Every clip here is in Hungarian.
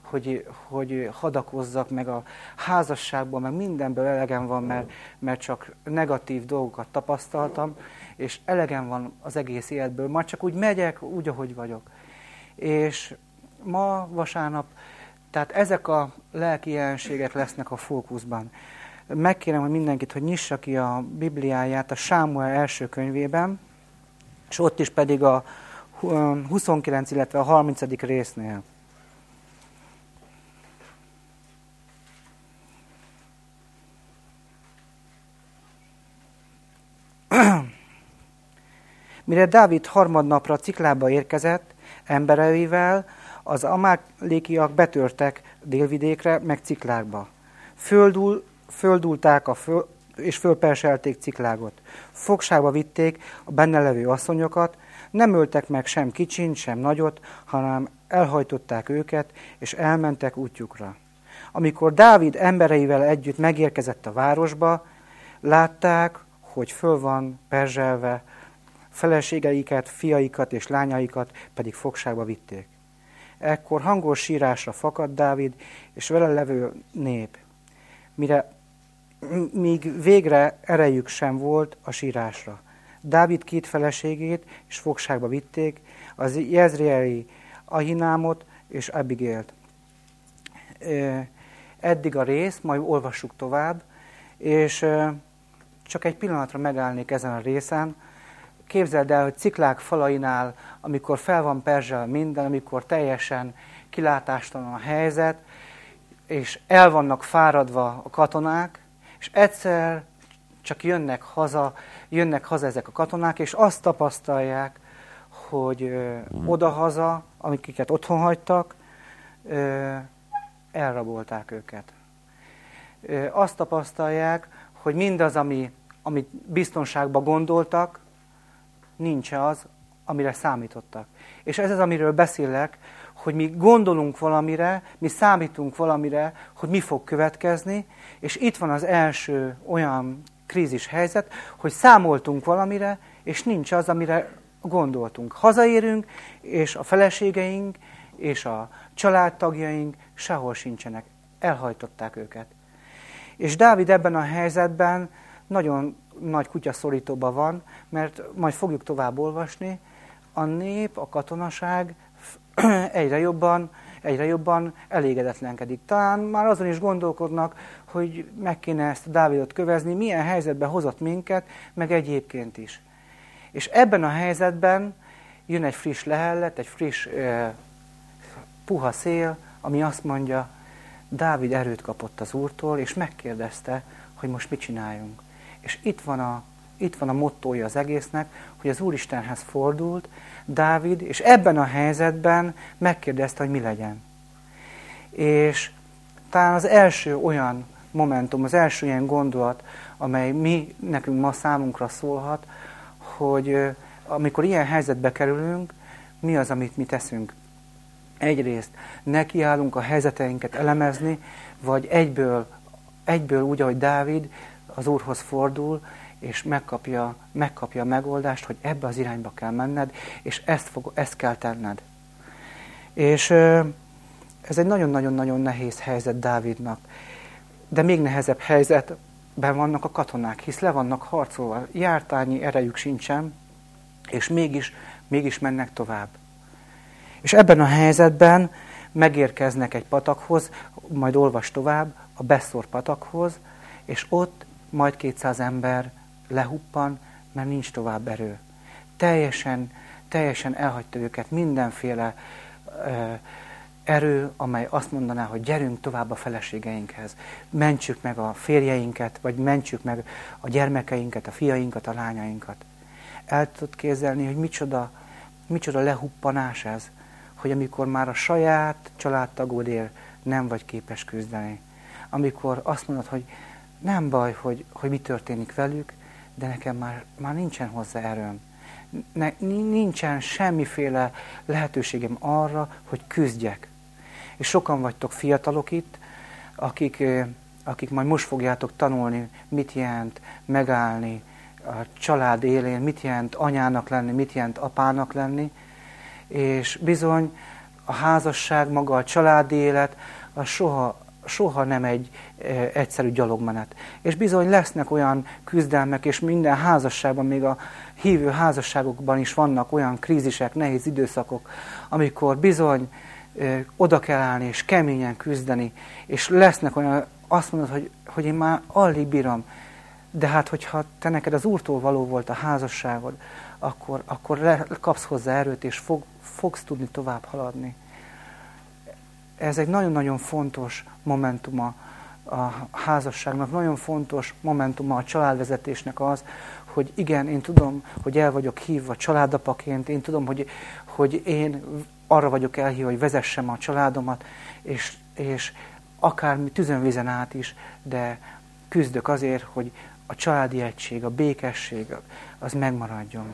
hogy hadakozzak, meg a házasságban, meg mindenből elegem van, mert csak negatív dolgokat tapasztaltam, és elegem van az egész életből. Majd csak úgy megyek, úgy, ahogy vagyok. És ma, vasárnap, tehát ezek a lelki jelenségek lesznek a fókuszban. Megkérem hogy mindenkit, hogy nyissa ki a Bibliáját a Sámuel első könyvében, és ott is pedig a 29, illetve a 30. résznél. Mire Dávid harmadnapra Ciklába érkezett embereivel, az amálékiak betörtek délvidékre, meg Ciklákba. Földulták és fölperselték Ciklágot. Fogságba vitték a benne levő asszonyokat, nem öltek meg sem kicsint, sem nagyot, hanem elhajtották őket, és elmentek útjukra. Amikor Dávid embereivel együtt megérkezett a városba, látták, hogy föl van perzselve, feleségeiket, fiaikat és lányaikat pedig fogságba vitték. Ekkor hangos sírásra fakadt Dávid, és vele levő nép, míg végre erejük sem volt a sírásra. Dávid 2 feleségét is fogságba vitték, az jezreeli Ahinámot és Abigailt. Eddig a rész, majd olvassuk tovább, és csak egy pillanatra megállnék ezen a részen. Képzeld el, hogy Ciklák falainál, amikor fel van perzselve minden, amikor teljesen kilátástalan a helyzet, és el vannak fáradva a katonák, és egyszer csak jönnek haza ezek a katonák, és azt tapasztalják, hogy odahaza, amiket otthon hagytak, elrabolták őket. Azt tapasztalják, hogy mindaz, amit biztonságban gondoltak, nincs az, amire számítottak. És ez az, amiről beszélek, hogy mi gondolunk valamire, mi számítunk valamire, hogy mi fog következni, és itt van az első olyan krízis helyzet, hogy számoltunk valamire, és nincs az, amire gondoltunk. Hazaérünk, és a feleségeink, és a családtagjaink sehol sincsenek. Elhajtották őket. És Dávid ebben a helyzetben nagyon nagy kutyaszorítóban van, mert majd fogjuk tovább olvasni, a nép, a katonaság egyre jobban elégedetlenkedik. Talán már azon is gondolkodnak, hogy meg kéne ezt a Dávidot kövezni, milyen helyzetbe hozott minket, meg egyébként is. És ebben a helyzetben jön egy friss lehellet, egy friss puha szél, ami azt mondja, Dávid erőt kapott az Úrtól, és megkérdezte, hogy most mit csináljunk. És itt van a mottója az egésznek, hogy az Úristenhez fordult Dávid, és ebben a helyzetben megkérdezte, hogy mi legyen. És talán az első olyan momentum, az első ilyen gondolat, amely nekünk ma számunkra szólhat, hogy amikor ilyen helyzetbe kerülünk, mi az, amit mi teszünk. Egyrészt nekiállunk a helyzeteinket elemezni, vagy egyből úgy, ahogy Dávid az Úrhoz fordul, és megkapja a megoldást, hogy ebbe az irányba kell menned, és ezt kell tenned. És ez egy nagyon-nagyon-nagyon nehéz helyzet Dávidnak. De még nehezebb helyzetben vannak a katonák, hisz le vannak harcolva, jártányi erejük sincsen, és mégis mennek tovább. És ebben a helyzetben megérkeznek egy patakhoz, majd olvas tovább, a Beszor patakhoz, és ott majd 200 ember lehuppan, mert nincs tovább erő. Teljesen elhagyta őket mindenféle erő, amely azt mondaná, hogy gyerünk tovább a feleségeinkhez. Mentsük meg a férjeinket, vagy mentsük meg a gyermekeinket, a fiainkat, a lányainkat. El tudod képzelni, hogy micsoda lehuppanás ez, hogy amikor már a saját családtagodért nem vagy képes küzdeni. Amikor azt mondod, hogy nem baj, hogy mi történik velük, de nekem már nincsen hozzá erőm. Nincsen semmiféle lehetőségem arra, hogy küzdjek. És sokan vagytok fiatalok itt, akik majd most fogjátok tanulni, mit jelent megállni a család élén, mit jelent anyának lenni, mit jelent apának lenni, és bizony a házasság, maga a családi élet, az soha nem egy egyszerű gyalogmenet. És bizony lesznek olyan küzdelmek, és minden házasságban, még a hívő házasságokban is vannak olyan krízisek, nehéz időszakok, amikor bizony oda kell állni, és keményen küzdeni, és lesznek olyan, azt mondod, hogy én már alig bírom, de hát, hogyha te neked az Úrtól való volt a házasságod, akkor kapsz hozzá erőt, és fogsz tudni tovább haladni. Ez egy nagyon-nagyon fontos momentuma a házasságnak, nagyon fontos momentuma a családvezetésnek az, hogy igen, én tudom, hogy el vagyok hívva családapaként, én tudom, hogy én arra vagyok elhívva, hogy vezessem a családomat, és akár tüzön-vizen át is, de küzdök azért, hogy a családi egység, a békesség, az megmaradjon.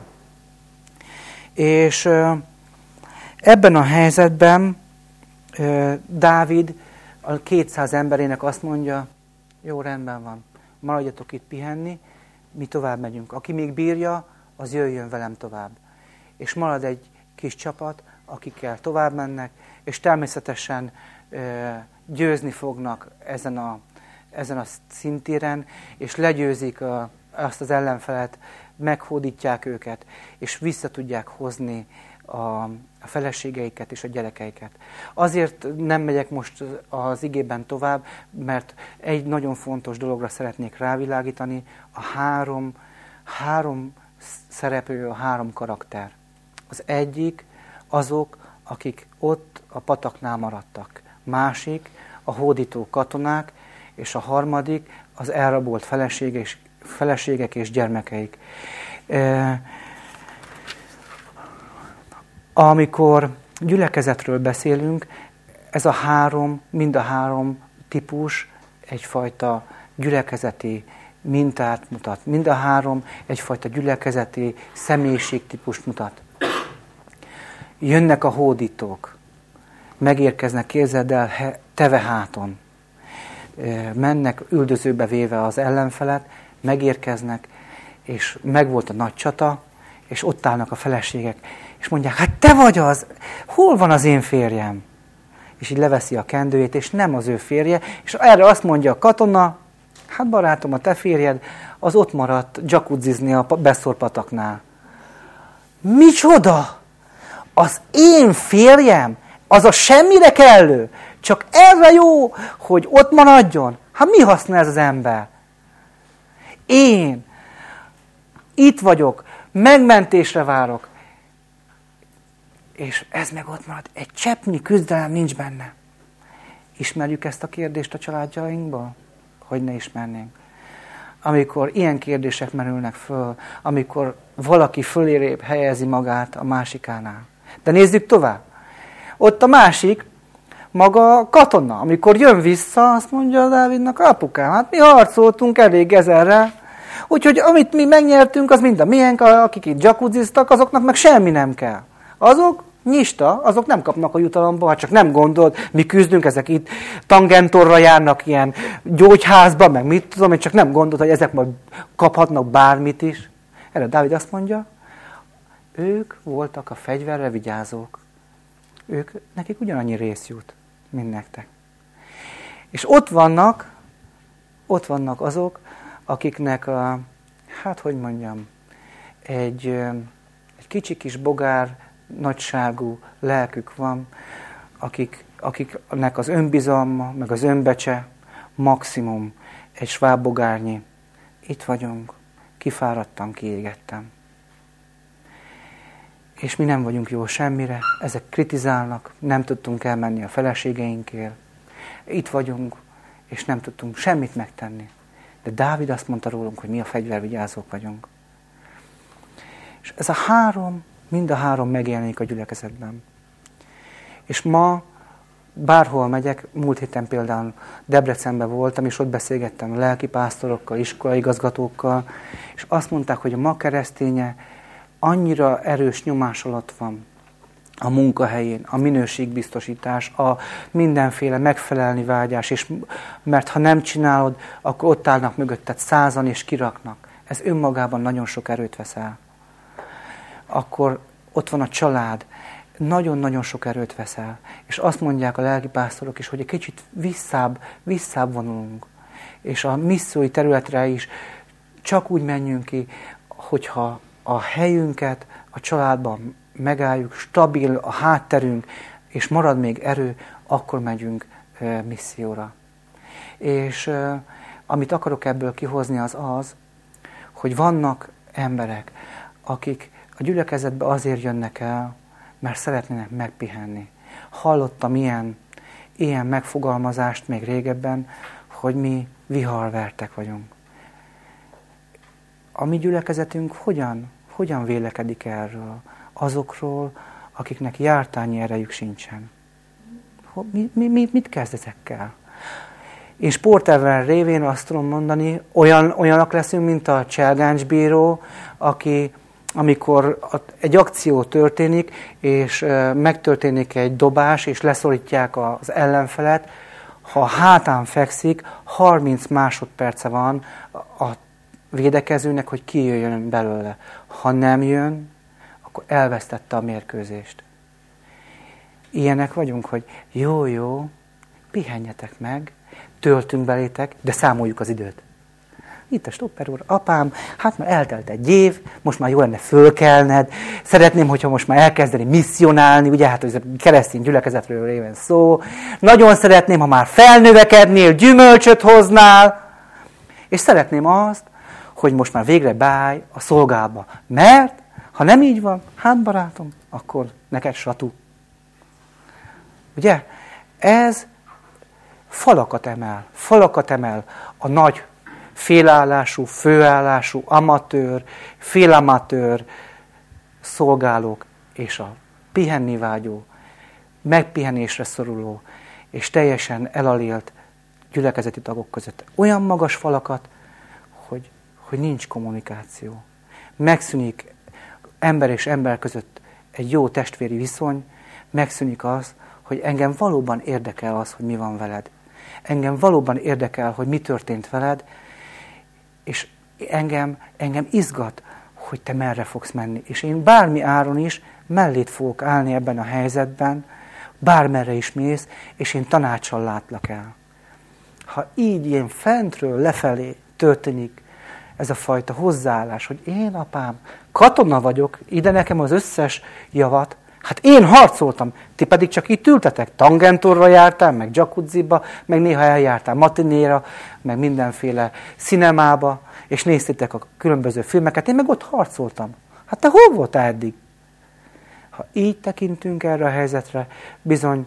És ebben a helyzetben Dávid a 200 emberének azt mondja, jó, rendben van, maradjatok itt pihenni, mi tovább megyünk. Aki még bírja, az jöjjön velem tovább. És marad egy kis csapat, akikkel tovább mennek, és természetesen győzni fognak ezen a szintéren, és legyőzik azt az ellenfelet, meghódítják őket, és vissza tudják hozni a feleségeiket és a gyerekeiket. Azért nem megyek most az igében tovább, mert egy nagyon fontos dologra szeretnék rávilágítani, a három szereplő, a 3 karakter. Az egyik azok, akik ott a pataknál maradtak. Másik a hódító katonák, és a harmadik az elrabolt feleségek és gyermekeik. Amikor gyülekezetről beszélünk, ez mind a három típus egyfajta gyülekezeti mintát mutat. Mind a 3 egyfajta gyülekezeti személyiségtípust mutat. Jönnek a hódítók, megérkeznek, képzeld el, teveháton. Mennek üldözőbe véve az ellenfelet, megérkeznek, és megvolt a nagy csata, és ott állnak a feleségek, és mondják, hát te vagy az, hol van az én férjem? És így leveszi a kendőjét, és nem az ő férje, és erre azt mondja a katona, hát barátom, a te férjed, az ott maradt jacuzzizni a Beszorpataknál. Micsoda? Az én férjem? Az a semmire kellő? Csak erre jó, hogy ott maradjon? Hát mi haszna ez az ember? Én itt vagyok, megmentésre várok. És ez meg ott marad. Egy cseppnyi küzdelem nincs benne. Ismerjük ezt a kérdést a családjainkból? Hogy ne ismernénk. Amikor ilyen kérdések merülnek föl, amikor valaki fölérébb helyezi magát a másikánál. De nézzük tovább. Ott a másik, maga a katona, amikor jön vissza, azt mondja Dávidnak, apukám, hát mi harcoltunk elég ezerrel, úgyhogy amit mi megnyertünk, az mind a miénk, akik itt jacuzziztak, azoknak meg semmi nem kell. Azok nyista, azok nem kapnak a jutalomba, hát csak nem gondold, mi küzdünk, ezek itt tangentorra járnak ilyen gyógyházba, meg mit tudom, én csak nem gondold, hogy ezek majd kaphatnak bármit is. Erre Dávid azt mondja, ők voltak a fegyverre vigyázók. Nekik ugyanannyi rész jut, mint nektek. És ott vannak azok, akiknek egy kicsi kis bogár nagyságú lelkük van, akiknek az önbizalma, meg az önbecse maximum egy svábbogárnyi. Itt vagyunk, kifáradtam, kiégettem. És mi nem vagyunk jó semmire, ezek kritizálnak, nem tudtunk elmenni a feleségeinkért. Itt vagyunk, és nem tudtunk semmit megtenni. De Dávid azt mondta rólunk, hogy mi a fegyvervigyázók vagyunk. És ez mind a három megjelenik a gyülekezetben. És ma bárhol megyek, múlt héten például Debrecenben voltam, és ott beszélgettem a lelkipásztorokkal, iskolaigazgatókkal, és azt mondták, hogy a ma kereszténye annyira erős nyomás alatt van a munkahelyén, a minőségbiztosítás, a mindenféle megfelelni vágyás, mert ha nem csinálod, akkor ott állnak mögötted 100-an és kiraknak. Ez önmagában nagyon sok erőt vesz el. Akkor ott van a család. nagyon-nagyon sok erőt veszel. És azt mondják a lelkipásztorok is, hogy egy kicsit visszább vonulunk. És a missziói területre is csak úgy menjünk ki, hogyha a helyünket a családban megálljuk, stabil a hátterünk, és marad még erő, akkor megyünk misszióra. És amit akarok ebből kihozni az, hogy vannak emberek, akik a gyülekezetbe azért jönnek el, mert szeretnének megpihenni. Hallottam ilyen megfogalmazást még régebben, hogy mi viharvertek vagyunk. A mi gyülekezetünk hogyan vélekedik erről? Azokról, akiknek jártányi erejük sincsen. Mit kezd ezekkel? Én sportember révén azt tudom mondani, olyanok leszünk, mint a Cselgáncs bíró, aki, amikor egy akció történik, és megtörténik egy dobás, és leszorítják az ellenfelet, ha a hátán fekszik, 30 másodperce van a védekezőnek, hogy kijöjjön belőle. Ha nem jön, akkor elvesztette a mérkőzést. Ilyenek vagyunk, hogy jó, pihenjetek meg, töltünk belétek, de számoljuk az időt. Itt a stopper úr, apám, hát már eltelt egy év, most már jó lenne fölkelned, szeretném, hogyha most már elkezdeni misszionálni, ugye hát ez a keresztény gyülekezetről réven szó, nagyon szeretném, ha már felnövekednél, gyümölcsöt hoznál, és szeretném azt, hogy most már végre beállj a szolgába, mert ha nem így van, hát barátom, akkor neked satú. Ugye? Ez falakat emel a nagy félállású, főállású, amatőr, félamatőr szolgálók és a pihenni vágyó, megpihenésre szoruló és teljesen elalélt gyülekezeti tagok között. Olyan magas falakat, hogy nincs kommunikáció. Megszűnik ember és ember között egy jó testvéri viszony, megszűnik az, hogy engem valóban érdekel az, hogy mi van veled. Engem valóban érdekel, hogy mi történt veled, és engem izgat, hogy te merre fogsz menni. És én bármi áron is mellét fogok állni ebben a helyzetben, bármerre is mész, és én tanácssal látlak el. Ha így ilyen fentről lefelé történik ez a fajta hozzáállás, hogy én, apám, katona vagyok, ide nekem az összes javat, hát én harcoltam, ti pedig csak itt ültetek, tangentorra jártál, meg jacuzziba, meg néha eljártál matinéra, meg mindenféle cinemába, és néztétek a különböző filmeket, én meg ott harcoltam. Hát te hol voltál eddig? Ha így tekintünk erre a helyzetre, bizony,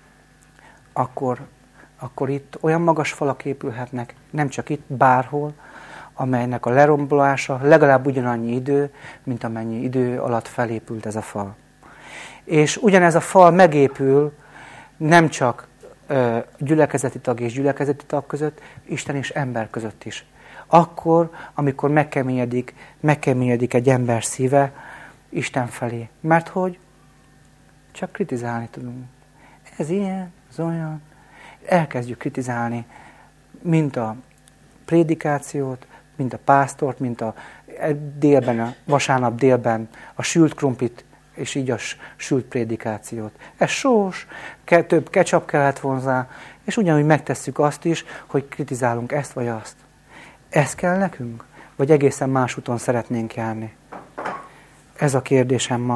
akkor itt olyan magas falak épülhetnek, nem csak itt, bárhol, amelynek a lerombolása legalább ugyanannyi idő, mint amennyi idő alatt felépült ez a fal. És ugyanez a fal megépül nem csak gyülekezeti tag és gyülekezeti tag között, Isten és ember között is. Akkor, amikor megkeményedik egy ember szíve Isten felé. Mert hogy csak kritizálni tudunk. Ez ilyen, az olyan. Elkezdjük kritizálni, mint a prédikációt, mint a pásztort, mint a vasárnap délben a sült krumplit, és így a sült prédikációt. Ez sós, több ketchup kellett hozzá, és ugyanúgy megtesszük azt is, hogy kritizálunk ezt vagy azt. Ez kell nekünk? Vagy egészen más úton szeretnénk járni? Ez a kérdésem ma.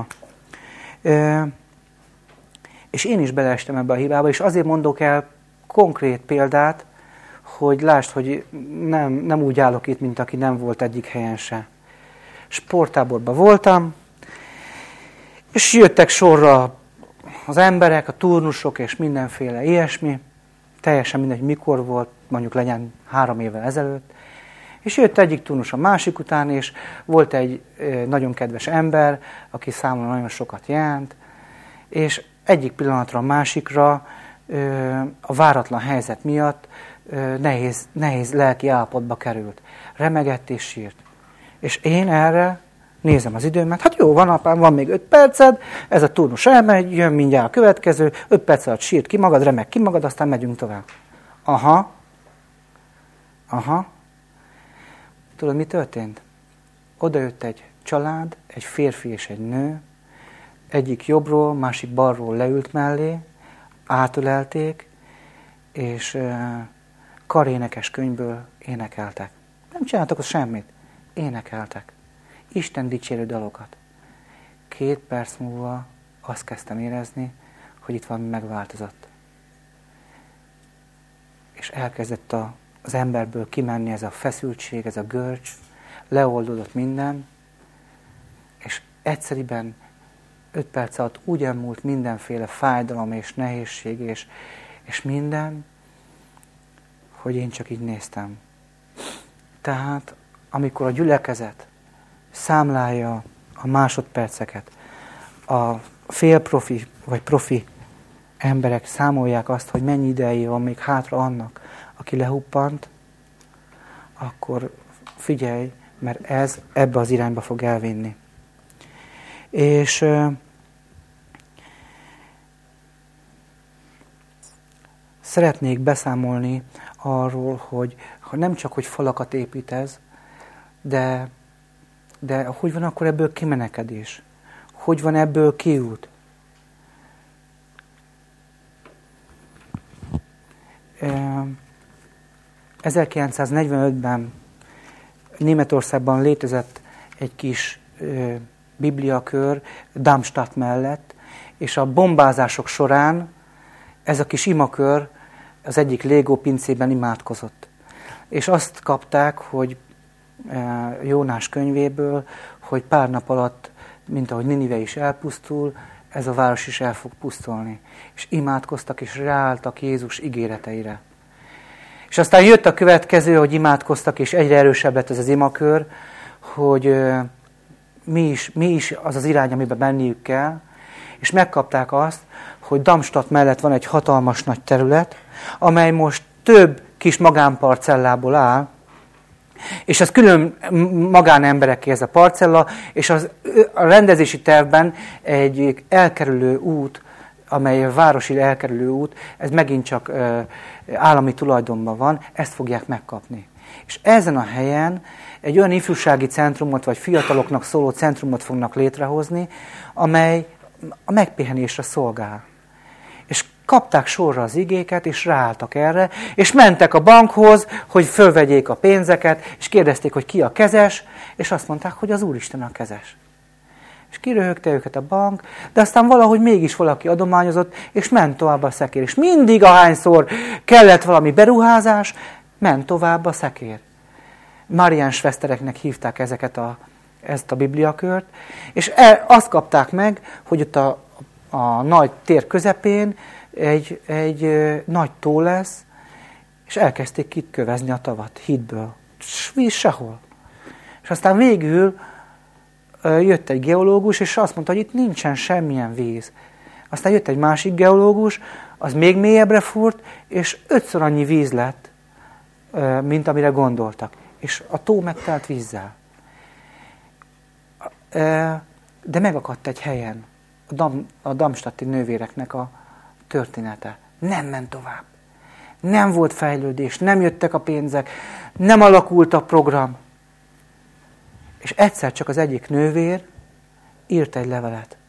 És én is beleestem ebbe a hibába, és azért mondok el konkrét példát, hogy lásd, hogy nem úgy állok itt, mint aki nem volt egyik helyen se. Sporttáborban voltam, és jöttek sorra az emberek, a turnusok és mindenféle ilyesmi. Teljesen mindegy, mikor volt, mondjuk legyen 3 évvel ezelőtt. És jött egyik turnus a másik után, és volt egy nagyon kedves ember, aki számomra nagyon sokat jelent, és egyik pillanatra a másikra a váratlan helyzet miatt nehéz lelki állapotba került. Remegett és sírt. És én erre nézem az időmet, hát jó, van apám, van még 5 perced, ez a turnus elmegy, jön mindjárt a következő, 5 perc alatt sírt ki magad, remeg ki magad, aztán megyünk tovább. Aha. Tudod, mi történt? Oda jött egy család, egy férfi és egy nő, egyik jobbról, másik balról leült mellé, átölelték, és karénekes könyvből énekeltek. Nem csináltak ott semmit, énekeltek. Isten dicsérő dalokat. 2 perc múlva azt kezdtem érezni, hogy itt valami megváltozott. És elkezdett az emberből kimenni ez a feszültség, ez a görcs, leoldódott minden, és egyszerűen 5 perc alatt úgy elmúlt mindenféle fájdalom és nehézség és minden, hogy én csak így néztem. Tehát, amikor a gyülekezet számlálja a másodperceket, a félprofi vagy profi emberek számolják azt, hogy mennyi ideje van még hátra annak, aki lehuppant, akkor figyelj, mert ez ebbe az irányba fog elvinni. És szeretnék beszámolni arról, hogy nem csak, hogy falakat építez, de hogy van akkor ebből kimenekedés? Hogy van ebből kiút? E, 1945-ben Németországban létezett egy kis bibliakör Darmstadt mellett, és a bombázások során ez a kis imakör az egyik légópincében imádkozott. És azt kapták, hogy Jónás könyvéből, hogy pár nap alatt, mint ahogy Ninive is elpusztul, ez a város is el fog pusztulni. És imádkoztak, és ráálltak Jézus ígéreteire. És aztán jött a következő, hogy imádkoztak, és egyre erősebb lett ez az imakör, hogy mi is az az irány, amiben menniük kell, és megkapták azt, hogy Darmstadt mellett van egy hatalmas nagy terület, amely most több kis magánparcellából áll, és ez külön magánembereké ez a parcella, és a rendezési tervben egy elkerülő út, amely a városi elkerülő út, ez megint csak állami tulajdonban van, ezt fogják megkapni. És ezen a helyen egy olyan ifjúsági centrumot, vagy fiataloknak szóló centrumot fognak létrehozni, amely a megpihenésre szolgál. És kapták sorra az igéket, és ráálltak erre, és mentek a bankhoz, hogy fölvegyék a pénzeket, és kérdezték, hogy ki a kezes, és azt mondták, hogy az Úristen a kezes. És kiröhögte őket a bank, de aztán valahogy mégis valaki adományozott, és ment tovább a szekér. És mindig, ahányszor kellett valami beruházás, ment tovább a szekér. Marian Schwestereknek hívták ezt a bibliakört, és azt kapták meg, hogy ott a nagy tér közepén egy nagy tó lesz, és elkezdték kitkövezni a tavat hídből. Víz sehol. És aztán végül jött egy geológus, és azt mondta, hogy itt nincsen semmilyen víz. Aztán jött egy másik geológus, az még mélyebbre fúrt, és 5-ször annyi víz lett, mint amire gondoltak. És a tó megtelt vízzel. De megakadt egy helyen a darmstadti nővéreknek a története. Nem ment tovább. Nem volt fejlődés, nem jöttek a pénzek, nem alakult a program. És egyszer csak az egyik nővér írt egy levelet.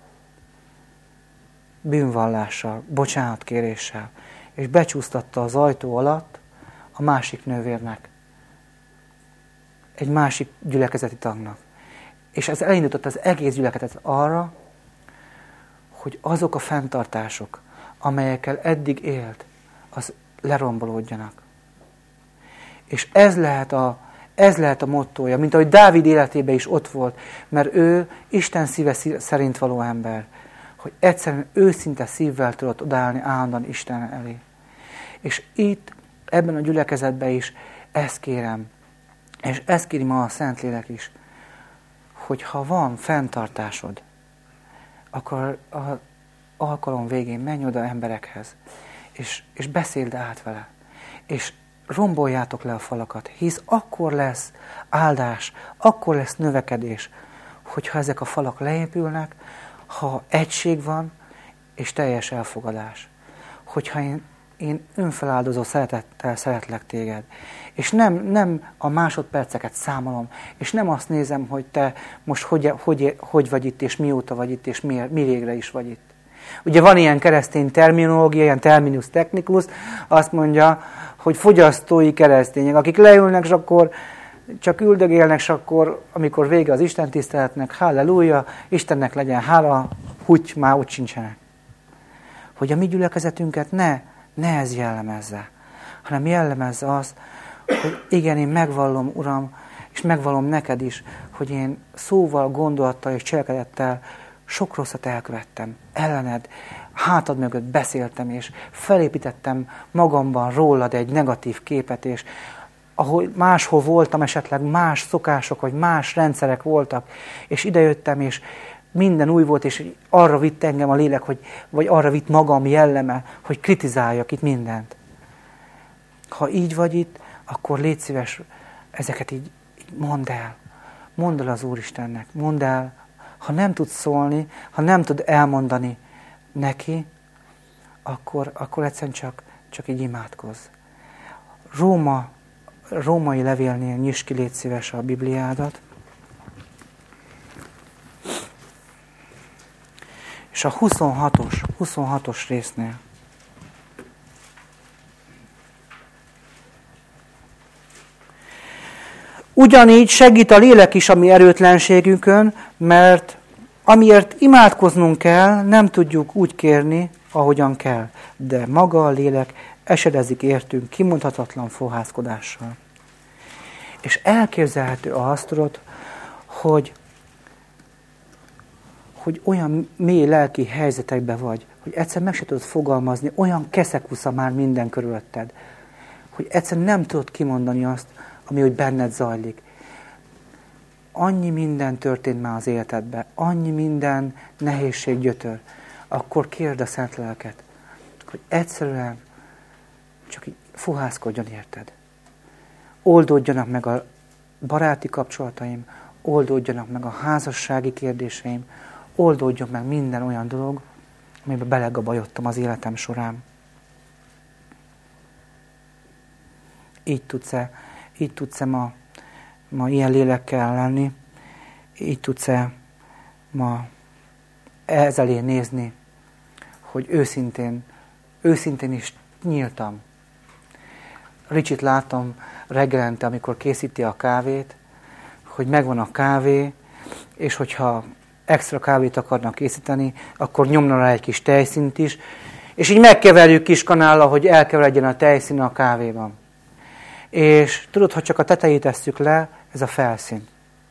Bűnvallással, bocsánatkéréssel. És becsúsztatta az ajtó alatt a másik nővérnek. Egy másik gyülekezeti tagnak. És ez elindította az egész gyülekezetet arra, hogy azok a fenntartások, amelyekkel eddig élt, az lerombolódjanak. És ez lehet a mottója, mint ahogy Dávid életében is ott volt, mert ő Isten szíve szerint való ember, hogy egyszerűen őszinte szívvel tudott odaállni állandóan Isten elé. És itt, ebben a gyülekezetben is ezt kérem, és ezt kéri ma a Szentlélek is, hogy ha van fenntartásod, akkor az alkalom végén menj oda emberekhez, és beszéld át vele, és romboljátok le a falakat, hisz akkor lesz áldás, akkor lesz növekedés, hogyha ezek a falak leépülnek, ha egység van, és teljes elfogadás. Hogyha én én önfeláldozó szeretettel szeretlek téged. És nem a másodperceket számolom, és nem azt nézem, hogy te most hogy vagy itt, és mióta vagy itt, és mi végre is vagy itt. Ugye van ilyen keresztény terminológia, ilyen terminus technicus, azt mondja, hogy fogyasztói keresztények, akik leülnek, és akkor csak üldögélnek, és akkor, amikor vége az Isten tiszteletnek, halleluja, Istennek legyen hála, húgy, már ott sincsenek. Hogy a mi gyülekezetünket ne ez jellemezze, hanem jellemezze az, hogy igen, én megvallom, Uram, és megvallom neked is, hogy én szóval, gondolattal és cselekedettel sok rosszat elkövettem, ellened, hátad mögött beszéltem, és felépítettem magamban rólad egy negatív képet, és ahol máshol voltam, esetleg más szokások, vagy más rendszerek voltak, és idejöttem, és minden új volt, és arra vitt engem a lélek, vagy arra vitt magam jelleme, hogy kritizáljak itt mindent. Ha így vagy itt, akkor légy szíves, ezeket így mondd el. Mondd el az Úristennek, mondd el, ha nem tudsz szólni, ha nem tud elmondani neki, akkor egyszerűen csak így imádkozz. Római levélnél nyisd ki, légy szíves, a Bibliádat. És a 26-os résznél. Ugyanígy segít a lélek is a mi erőtlenségünkön, mert amiért imádkoznunk kell, nem tudjuk úgy kérni, ahogyan kell. De maga a lélek esedezik értünk kimondhatatlan fohászkodással. És elképzelhető azt, tudod, hogy olyan mély lelki helyzetekben vagy, hogy egyszer meg se tudod fogalmazni, olyan keszekusza már minden körülötted, hogy egyszer nem tudod kimondani azt, ami hogy benned zajlik. Annyi minden történt már az életedben, annyi minden nehézség gyötör. Akkor kérd a Szent Lelket, hogy egyszerűen csak így fuhászkodjon érted. Oldódjanak meg a baráti kapcsolataim, oldódjanak meg a házassági kérdéseim, oldódjon meg minden olyan dolog, amiben belegabajodtam az életem során. Így tudsz-e ma ilyen lélekkel lenni, így tudsz-e ma ez elé nézni, hogy őszintén is nyíltam. Ricsit látom reggelente, amikor készíti a kávét, hogy megvan a kávé, és hogyha extra kávét akarnak készíteni, akkor nyomna rá egy kis tejszínt is, és így megkeverjük kis kanállal, hogy elkeveredjen a tejszín a kávéban. És tudod, ha csak a tetejét tesszük le, ez a felszín.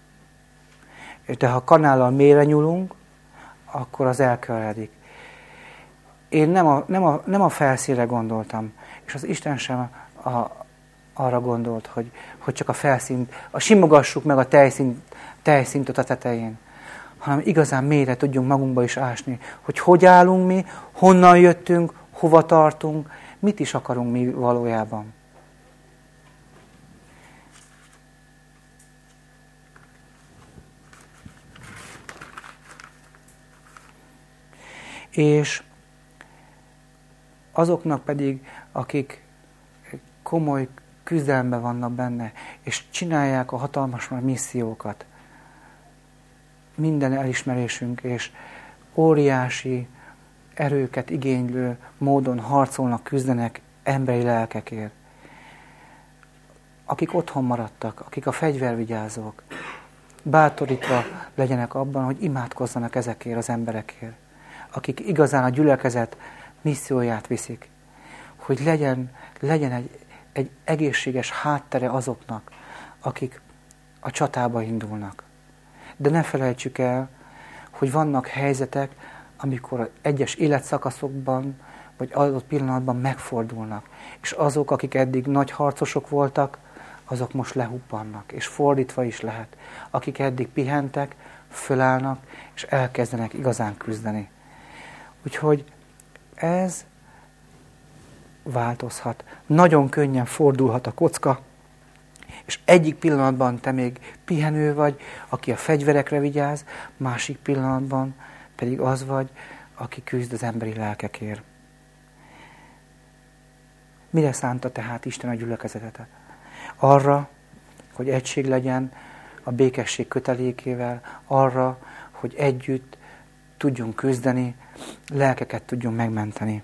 De ha kanállal mélyre nyúlunk, akkor az elkeveredik. Én nem a felszínre gondoltam, és az Isten sem arra gondolt, hogy csak a felszínt, simogassuk meg a tejszínt ott a tetején, hanem igazán mélyre tudjunk magunkba is ásni, hogy állunk mi, honnan jöttünk, hova tartunk, mit is akarunk mi valójában. És azoknak pedig, akik komoly küzdelemben vannak benne, és csinálják a hatalmas nagy missziókat, minden elismerésünk, és óriási erőket igénylő módon harcolnak, küzdenek emberi lelkekért. Akik otthon maradtak, akik a fegyvervigyázók, bátorítva legyenek abban, hogy imádkozzanak ezekért az emberekért, akik igazán a gyülekezet misszióját viszik, hogy legyen egy egészséges háttere azoknak, akik a csatába indulnak. De ne felejtsük el, hogy vannak helyzetek, amikor egyes életszakaszokban, vagy adott pillanatban megfordulnak. És azok, akik eddig nagy harcosok voltak, azok most lehuppannak. És fordítva is lehet. Akik eddig pihentek, fölállnak, és elkezdenek igazán küzdeni. Úgyhogy ez változhat. Nagyon könnyen fordulhat a kocka, és egyik pillanatban te még pihenő vagy, aki a fegyverekre vigyáz, másik pillanatban pedig az vagy, aki küzd az emberi lelkekért. Mire szánta tehát Isten a gyülekezetet? Arra, hogy egység legyen a békesség kötelékével, arra, hogy együtt tudjunk küzdeni, lelkeket tudjunk megmenteni.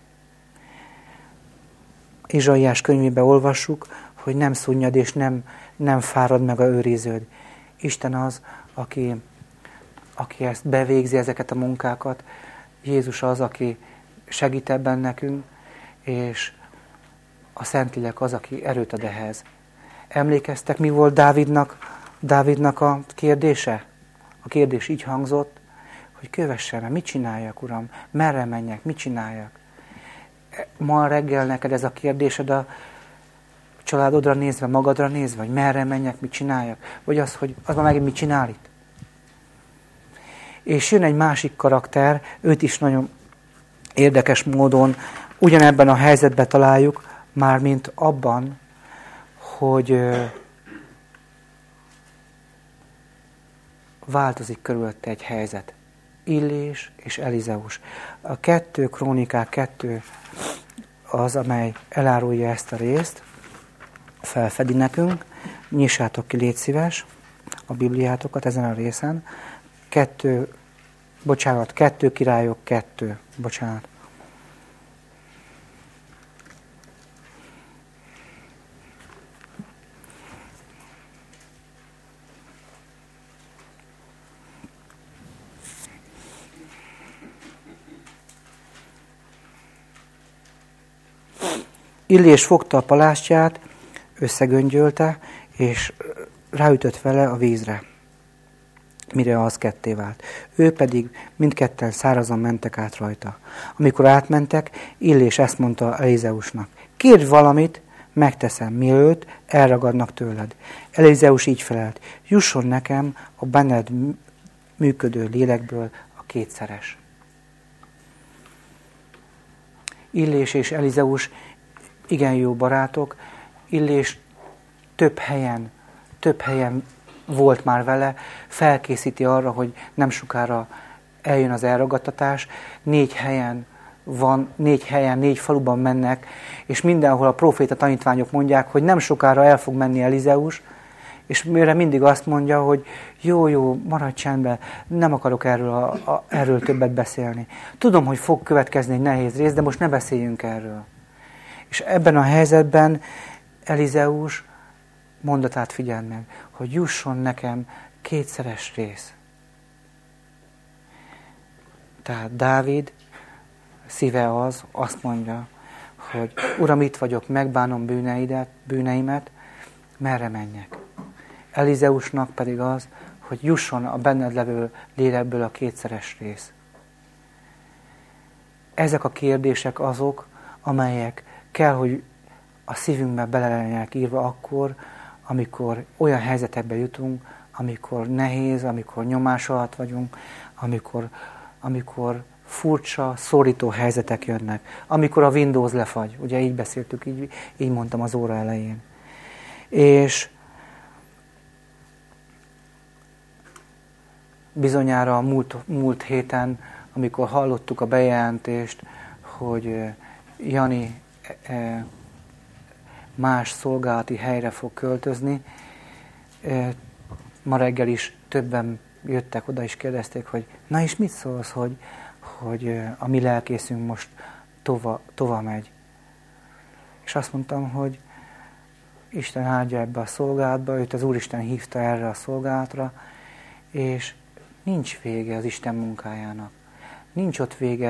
Izsaiás könyvében olvassuk, hogy nem szunnyad és nem fárad meg a őriződ. Isten az, aki ezt bevégzi, ezeket a munkákat. Jézus az, aki segít ebben nekünk, és a Szentlélek az, aki erőt ad ehhez. Emlékeztek, mi volt Dávidnak a kérdése? A kérdés így hangzott, hogy kövessem, mit csináljak, Uram? Merre menjek? Mit csináljak? Ma reggel neked ez a kérdésed a családodra nézve, magadra nézve, hogy merre menjek, mit csináljak? Vagy az, hogy az már megint mit csinál itt? És jön egy másik karakter, őt is nagyon érdekes módon ugyanebben a helyzetben találjuk, mármint abban, hogy változik körülötte egy helyzet. Illés és Elizeus. A 2 Krónikák 2 az, amely elárulja ezt a részt, felfedi nekünk. Nyissátok ki, légy szíves, a Bibliátokat ezen a részen. 2 Királyok 2, bocsánat. Illés fogta a palástját, összegöngyölte, és ráütött vele a vízre, mire az ketté vált. Ő pedig mindketten szárazon mentek át rajta. Amikor átmentek, Illés ezt mondta Elizeusnak: kérj valamit, megteszem, mielőtt elragadnak tőled. Elizeus így felelt: jusson nekem a benned működő lélekből a 2-szeres. Illés és Elizeus igen jó barátok. Illés több helyen volt már vele, felkészíti arra, hogy nem sokára eljön az elragadtatás. 4 helyen, 4 faluban mennek, és mindenhol a próféta tanítványok mondják, hogy nem sokára el fog menni Elizeus, és mire mindig azt mondja, hogy jó, maradj csendben, nem akarok erről többet beszélni. Tudom, hogy fog következni egy nehéz rész, de most ne beszéljünk erről. És ebben a helyzetben Elizeus mondatát figyeld meg, hogy jusson nekem 2-szeres rész. Tehát Dávid szíve azt mondja, hogy Uram, itt vagyok, megbánom bűneimet, merre menjek? Elizeusnak pedig az, hogy jusson a benned levő lélekből a 2-szeres rész. Ezek a kérdések azok, amelyek kell, hogy a szívünkbe bele legyenek írva akkor, amikor olyan helyzetekbe jutunk, amikor nehéz, amikor nyomás alatt vagyunk, amikor furcsa, szorító helyzetek jönnek, amikor a Windows lefagy. Ugye így beszéltük, így mondtam az óra elején. És bizonyára a múlt héten, amikor hallottuk a bejelentést, hogy Jani más szolgálati helyre fog költözni, ma reggel is többen jöttek oda és kérdezték, hogy na és mit szólsz, hogy a mi lelkészünk most tova megy. És azt mondtam, hogy Isten áldja ebbe a szolgálatba, őt az Úristen hívta erre a szolgálatra, és nincs vége az Isten munkájának. Nincs ott vége,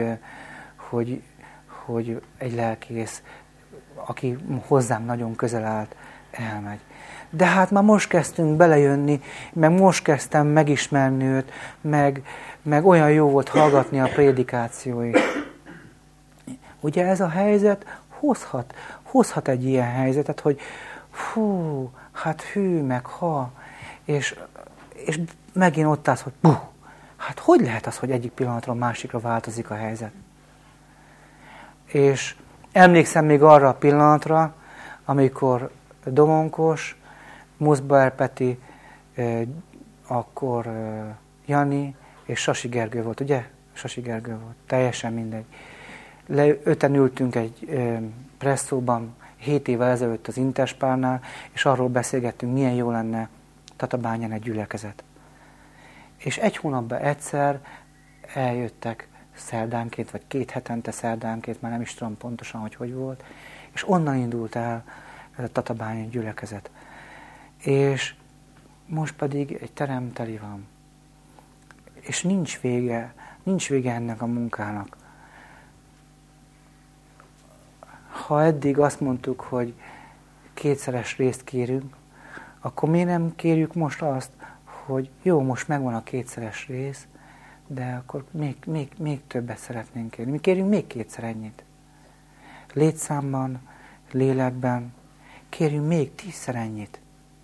hogy egy lelkész, aki hozzám nagyon közel állt, elmegy. De hát már most kezdtünk belejönni, meg most kezdtem megismerni őt, meg olyan jó volt hallgatni a prédikációit. Ugye ez a helyzet hozhat egy ilyen helyzetet, hogy hát hű, meg ha, és megint ott állsz, hogy hát hogy lehet az, hogy egyik pillanatra a másikra változik a helyzet? És emlékszem még arra a pillanatra, amikor Domonkos, Muszbaer Peti, akkor Jani és Sasi Gergő volt, ugye? Sasi Gergő volt, teljesen mindegy. Öten ültünk egy Presszóban 7 évvel ezelőtt az Interspárnál, és arról beszélgettünk, milyen jó lenne Tatabányán egy gyülekezet. És 1 hónapban egyszer eljöttek szerdánként, vagy 2 hetente szerdánként, már nem is tudom pontosan, hogy volt, és onnan indult el ez a tatabányi gyülekezet. És most pedig egy terem teli van. És nincs vége ennek a munkának. Ha eddig azt mondtuk, hogy 2-szeres részt kérünk, akkor miért nem kérjük most azt, hogy jó, most megvan a 2-szeres rész, de akkor még többet szeretnénk kérni. Mi kérjünk még 2-szer ennyit. Létszámban, lélekben, kérjünk még 10-szer ennyit.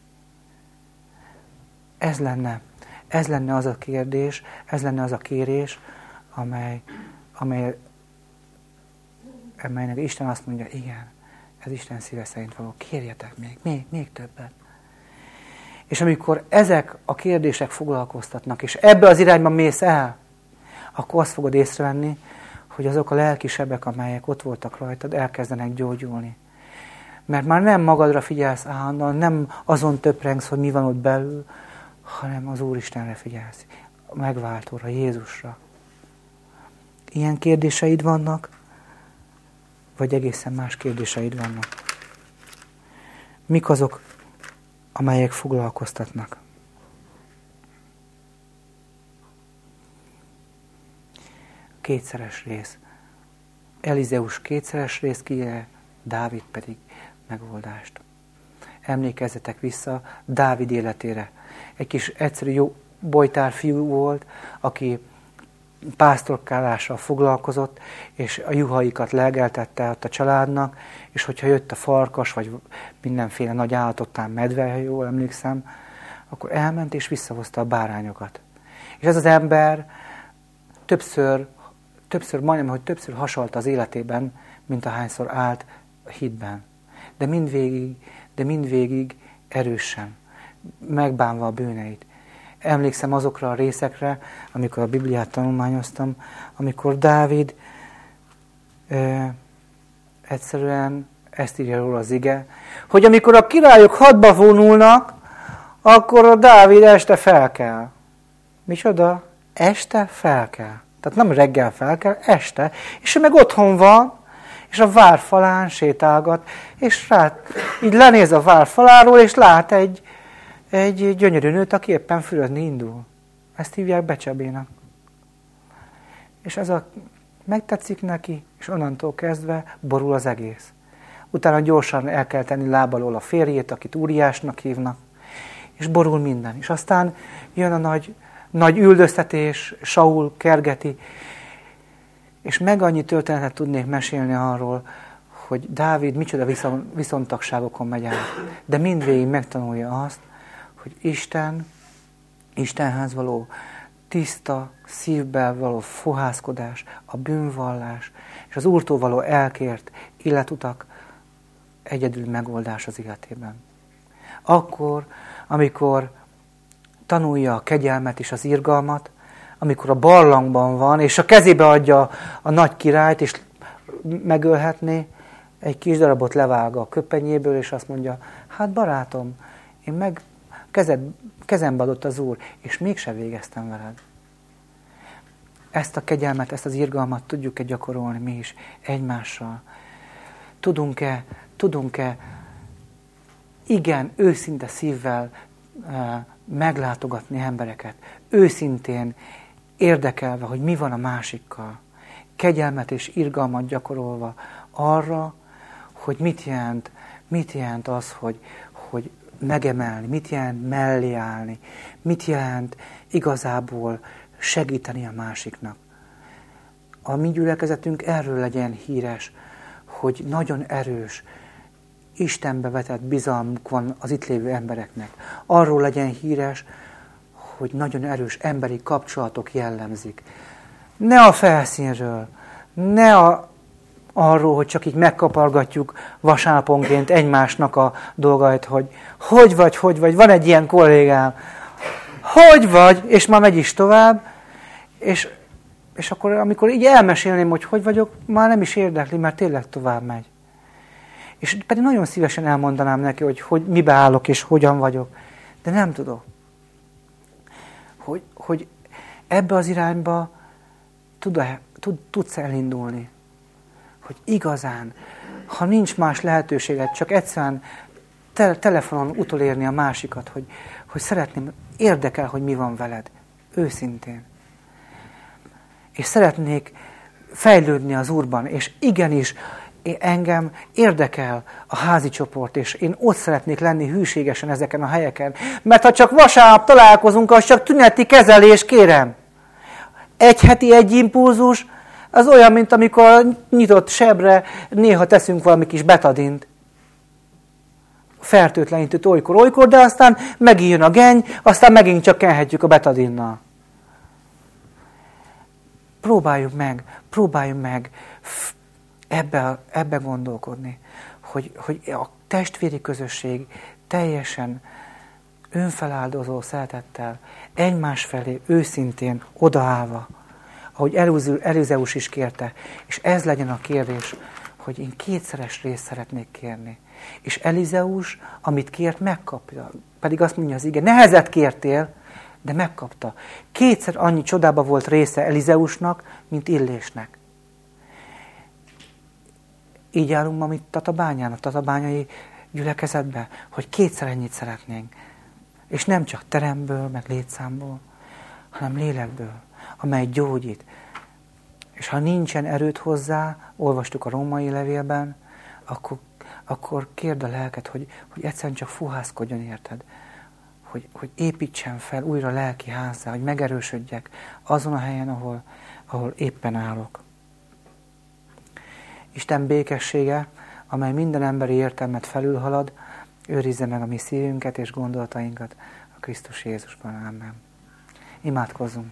Ez lenne az a kérdés, ez lenne az a kérés, amelynek Isten azt mondja, igen, ez Isten szíve szerint való, kérjetek még többet. És amikor ezek a kérdések foglalkoztatnak, és ebbe az irányba mész el, akkor azt fogod észrevenni, hogy azok a lelkisebbek, amelyek ott voltak rajtad, elkezdenek gyógyulni. Mert már nem magadra figyelsz állandóan, nem azon töprengsz, hogy mi van ott belül, hanem az Úristenre figyelsz, a megváltóra, Jézusra. Ilyen kérdéseid vannak, vagy egészen más kérdéseid vannak? Mik azok, amelyek foglalkoztatnak? A 2-szeres rész. Elizeus 2-szeres rész kiére, Dávid pedig megoldást. Emlékezzetek vissza Dávid életére. Egy kis egyszerű jó bojtár fiú volt, aki pásztorkálással foglalkozott, és a juhaikat legeltette ott a családnak, és hogyha jött a farkas, vagy mindenféle nagy állatot, medve, ha jól emlékszem, akkor elment és visszahozta a bárányokat. És ez az ember többször hasalt az életében, mint ahányszor állt a hitben. De mindvégig erősen, megbánva a bűneit. Emlékszem azokra a részekre, amikor a Bibliát tanulmányoztam, amikor Dávid egyszerűen ezt írja róla az ige, hogy amikor a királyok hadba vonulnak, akkor a Dávid este fel kell. Micsoda? Este fel kell. Tehát nem reggel fel kell, este. És ő meg otthon van, és a vár falán sétálgat, és így lenéz a vár faláról, és lát egy gyönyörű nőt, aki éppen fürödni indul. Ezt hívják becsebének. És megtetszik neki, és onnantól kezdve borul az egész. Utána gyorsan el kell tenni láb alól a férjét, akit Úriásnak hívnak, és borul minden. És aztán jön a nagy üldöztetés, Saul kergeti, és meg annyi történetet tudnék mesélni arról, hogy Dávid micsoda viszontagságokon megy át. De mindvégig megtanulja azt, hogy Istenhez való tiszta szívből való fohászkodás, a bűnvallás és az Úrtól való elkért életutak egyedül megoldás az életében. Akkor, amikor tanulja a kegyelmet és az irgalmat, amikor a barlangban van, és a kezébe adja a nagy királyt, és megölhetné, egy kis darabot levág a köpenyéből, és azt mondja, hát barátom, én kezembe adott az Úr, és mégse végeztem veled. Ezt a kegyelmet, ezt az irgalmat tudjuk-e gyakorolni mi is egymással? Tudunk-e igen, őszinte szívvel meglátogatni embereket, őszintén érdekelve, hogy mi van a másikkal, kegyelmet és irgalmat gyakorolva arra, hogy mit jelent az, hogy megemelni, mit jelent mellé állni, mit jelent igazából segíteni a másiknak. A mi gyülekezetünk erről legyen híres, hogy nagyon erős, Istenbe vetett bizalmuk van az itt lévő embereknek. Arról legyen híres, hogy nagyon erős emberi kapcsolatok jellemzik. Ne a felszínről, arról, hogy csak így megkapargatjuk vasárnaponként egymásnak a dolgait, hogy vagy, van egy ilyen kollégám, hogy vagy, és már megy is tovább, és akkor, amikor így elmesélném, hogy vagyok, már nem is érdekli, mert tényleg tovább megy. És pedig nagyon szívesen elmondanám neki, hogy mibe állok és hogyan vagyok. De nem tudok. Hogy ebbe az irányba tudsz elindulni. Hogy igazán, ha nincs más lehetőséged, csak egyszerűen telefonon utolérni a másikat, hogy szeretném, érdekel, hogy mi van veled. Őszintén. És szeretnék fejlődni az Úrban, és igenis, engem érdekel a házi csoport, és én ott szeretnék lenni hűségesen ezeken a helyeken. Mert ha csak vasárnap találkozunk, az csak tüneti kezelés, kérem. Egy heti egy impulzus, az olyan, mint amikor nyitott sebre néha teszünk valami kis betadint. Fertőtlenítőt olykor, de aztán megint jön a geny, aztán megint csak kenhetjük a betadinnal. Próbáljuk meg ebbe gondolkodni, hogy a testvéri közösség teljesen önfeláldozó szeretettel, egymás felé őszintén odaállva, ahogy Elizeus is kérte, és ez legyen a kérés, hogy én 2-szeres részt szeretnék kérni. És Elizeus, amit kért, megkapja. Pedig azt mondja az ige, nehezet kértél, de megkapta. 2-szer annyi csodába volt része Elizeusnak, mint Illésnek. Így állunk ma, mint Tatabányán, a tatabányai gyülekezetben, hogy 2-szer ennyit szeretnénk. És nem csak teremből, meg létszámból, hanem lélekből, amely gyógyít. És ha nincsen erőt hozzá, olvastuk a római levélben, akkor kérd a lelket, hogy egyszerűen csak fuhászkodjon, érted? Hogy építsen fel újra lelki házzá, hogy megerősödjek azon a helyen, ahol éppen állok. Isten békessége, amely minden emberi értelmet felülhalad, őrizze meg a mi szívünket és gondolatainkat a Krisztus Jézusban. Amen. Imádkozzunk.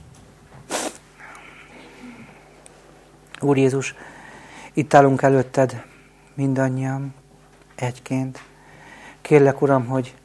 Úr Jézus, itt állunk előtted mindannyian, egyként. Kérlek, Uram, hogy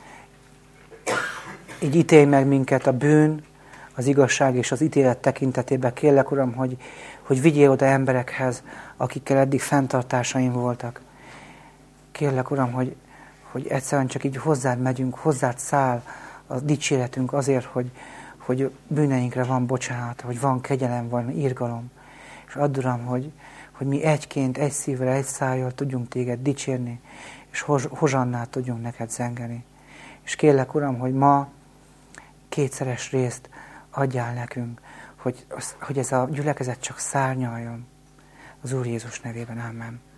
így ítélj meg minket a bűn, az igazság és az ítélet tekintetében. Kérlek, Uram, hogy vigyél oda emberekhez, akikkel eddig fenntartásaim voltak. Kérlek, Uram, hogy egyszerűen csak így hozzád megyünk, hozzád száll a dicséretünk azért, hogy bűneinkre van bocsánat, hogy van kegyelem, van irgalom. És add, Uram, hogy mi egyként, egy szívvel, egy szájjal tudjunk téged dicsérni, és hozsannát tudjunk neked zengeni. És kérlek, Uram, hogy ma 2-szeres részt adjál nekünk, hogy ez a gyülekezet csak szárnyaljon. Az Úr Jézus nevében, amen.